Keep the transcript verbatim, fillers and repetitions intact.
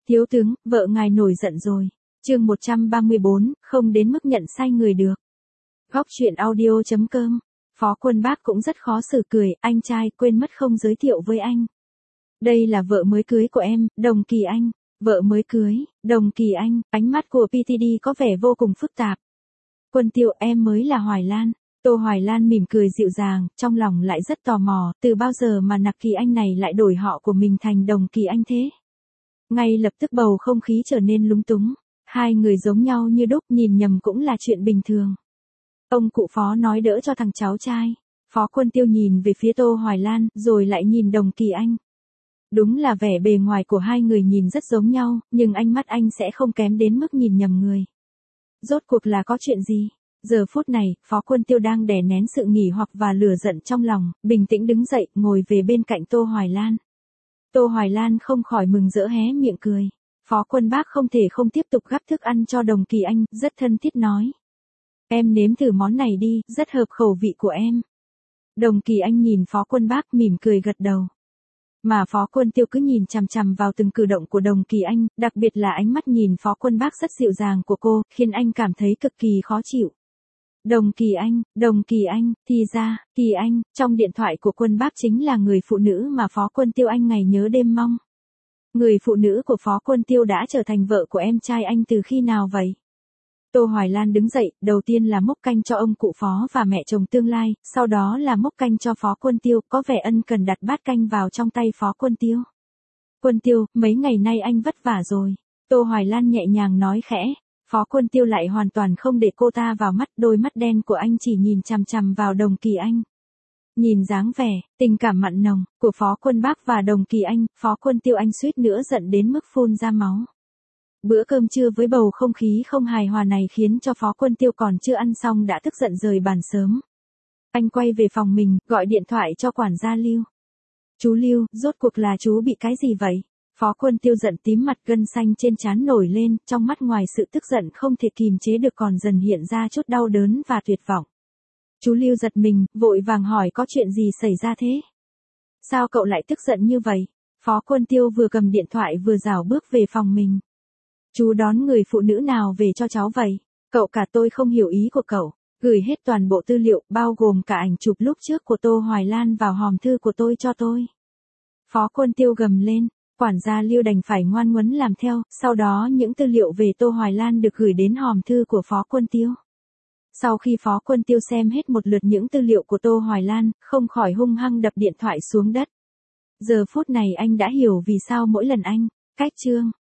Thiếu tướng, vợ ngài nổi giận rồi. Chương một trăm ba mươi bốn, không đến mức nhận sai người được. Góc truyện audio chấm com. Phó Quân Bác cũng rất khó xử cười, anh trai quên mất không giới thiệu với anh. Đây là vợ mới cưới của em, Đồng Kỳ Anh. Vợ mới cưới, Đồng Kỳ Anh, ánh mắt của pê tê đê có vẻ vô cùng phức tạp. Quân Tiêu, em mới là Hoài Lan. Tô Hoài Lan mỉm cười dịu dàng, trong lòng lại rất tò mò, từ bao giờ mà Nặc Kỳ Anh này lại đổi họ của mình thành Đồng Kỳ Anh thế? Ngay lập tức bầu không khí trở nên lúng túng, hai người giống nhau như đúc, nhìn nhầm cũng là chuyện bình thường. Ông cụ Phó nói đỡ cho thằng cháu trai. Phó Quân Tiêu nhìn về phía Tô Hoài Lan, rồi lại nhìn Đồng Kỳ Anh. Đúng là vẻ bề ngoài của hai người nhìn rất giống nhau, nhưng ánh mắt anh sẽ không kém đến mức nhìn nhầm người. Rốt cuộc là có chuyện gì? Giờ phút này, Phó Quân Tiêu đang đè nén sự nghỉ hoặc và lửa giận trong lòng, bình tĩnh đứng dậy, ngồi về bên cạnh Tô Hoài Lan. Tô Hoài Lan không khỏi mừng rỡ hé miệng cười. Phó Quân Bác không thể không tiếp tục gắp thức ăn cho Đồng Kỳ Anh, rất thân thiết nói. Em nếm thử món này đi, rất hợp khẩu vị của em. Đồng Kỳ Anh nhìn Phó Quân Bác mỉm cười gật đầu. Mà Phó Quân Tiêu cứ nhìn chằm chằm vào từng cử động của Đồng Kỳ Anh, đặc biệt là ánh mắt nhìn Phó Quân Bác rất dịu dàng của cô, khiến anh cảm thấy cực kỳ khó chịu. Đồng Kỳ Anh, Đồng Kỳ Anh, thì ra, Kỳ Anh, trong điện thoại của Quân Bác chính là người phụ nữ mà Phó Quân Tiêu anh ngày nhớ đêm mong. Người phụ nữ của Phó Quân Tiêu đã trở thành vợ của em trai anh từ khi nào vậy? Tô Hoài Lan đứng dậy, đầu tiên là múc canh cho ông cụ Phó và mẹ chồng tương lai, sau đó là múc canh cho Phó Quân Tiêu, có vẻ ân cần đặt bát canh vào trong tay Phó Quân Tiêu. Quân Tiêu, mấy ngày nay anh vất vả rồi. Tô Hoài Lan nhẹ nhàng nói khẽ. Phó Quân Tiêu lại hoàn toàn không để cô ta vào mắt, đôi mắt đen của anh chỉ nhìn chằm chằm vào Đồng Kỳ Anh. Nhìn dáng vẻ, tình cảm mặn nồng của Phó Quân Bác và Đồng Kỳ Anh, Phó Quân Tiêu anh suýt nữa giận đến mức phun ra máu. Bữa cơm trưa với bầu không khí không hài hòa này khiến cho Phó Quân Tiêu còn chưa ăn xong đã tức giận rời bàn sớm. Anh quay về phòng mình, gọi điện thoại cho quản gia Lưu. Chú Lưu, rốt cuộc là chú bị cái gì vậy? Phó Quân Tiêu giận tím mặt, gân xanh trên trán nổi lên, trong mắt ngoài sự tức giận không thể kìm chế được còn dần hiện ra chút đau đớn và tuyệt vọng. Chú Lưu giật mình, vội vàng hỏi có chuyện gì xảy ra thế? Sao cậu lại tức giận như vậy? Phó Quân Tiêu vừa cầm điện thoại vừa rảo bước về phòng mình. Chú đón người phụ nữ nào về cho cháu vậy? Cậu cả tôi không hiểu ý của cậu. Gửi hết toàn bộ tư liệu, bao gồm cả ảnh chụp lúc trước của Tô Hoài Lan vào hòm thư của tôi cho tôi. Phó Quân Tiêu gầm lên. Quản gia Lưu đành phải ngoan ngoãn làm theo, sau đó những tư liệu về Tô Hoài Lan được gửi đến hòm thư của Phó Quân Tiêu. Sau khi Phó Quân Tiêu xem hết một lượt những tư liệu của Tô Hoài Lan, không khỏi hung hăng đập điện thoại xuống đất. Giờ phút này anh đã hiểu vì sao mỗi lần anh, cách chương,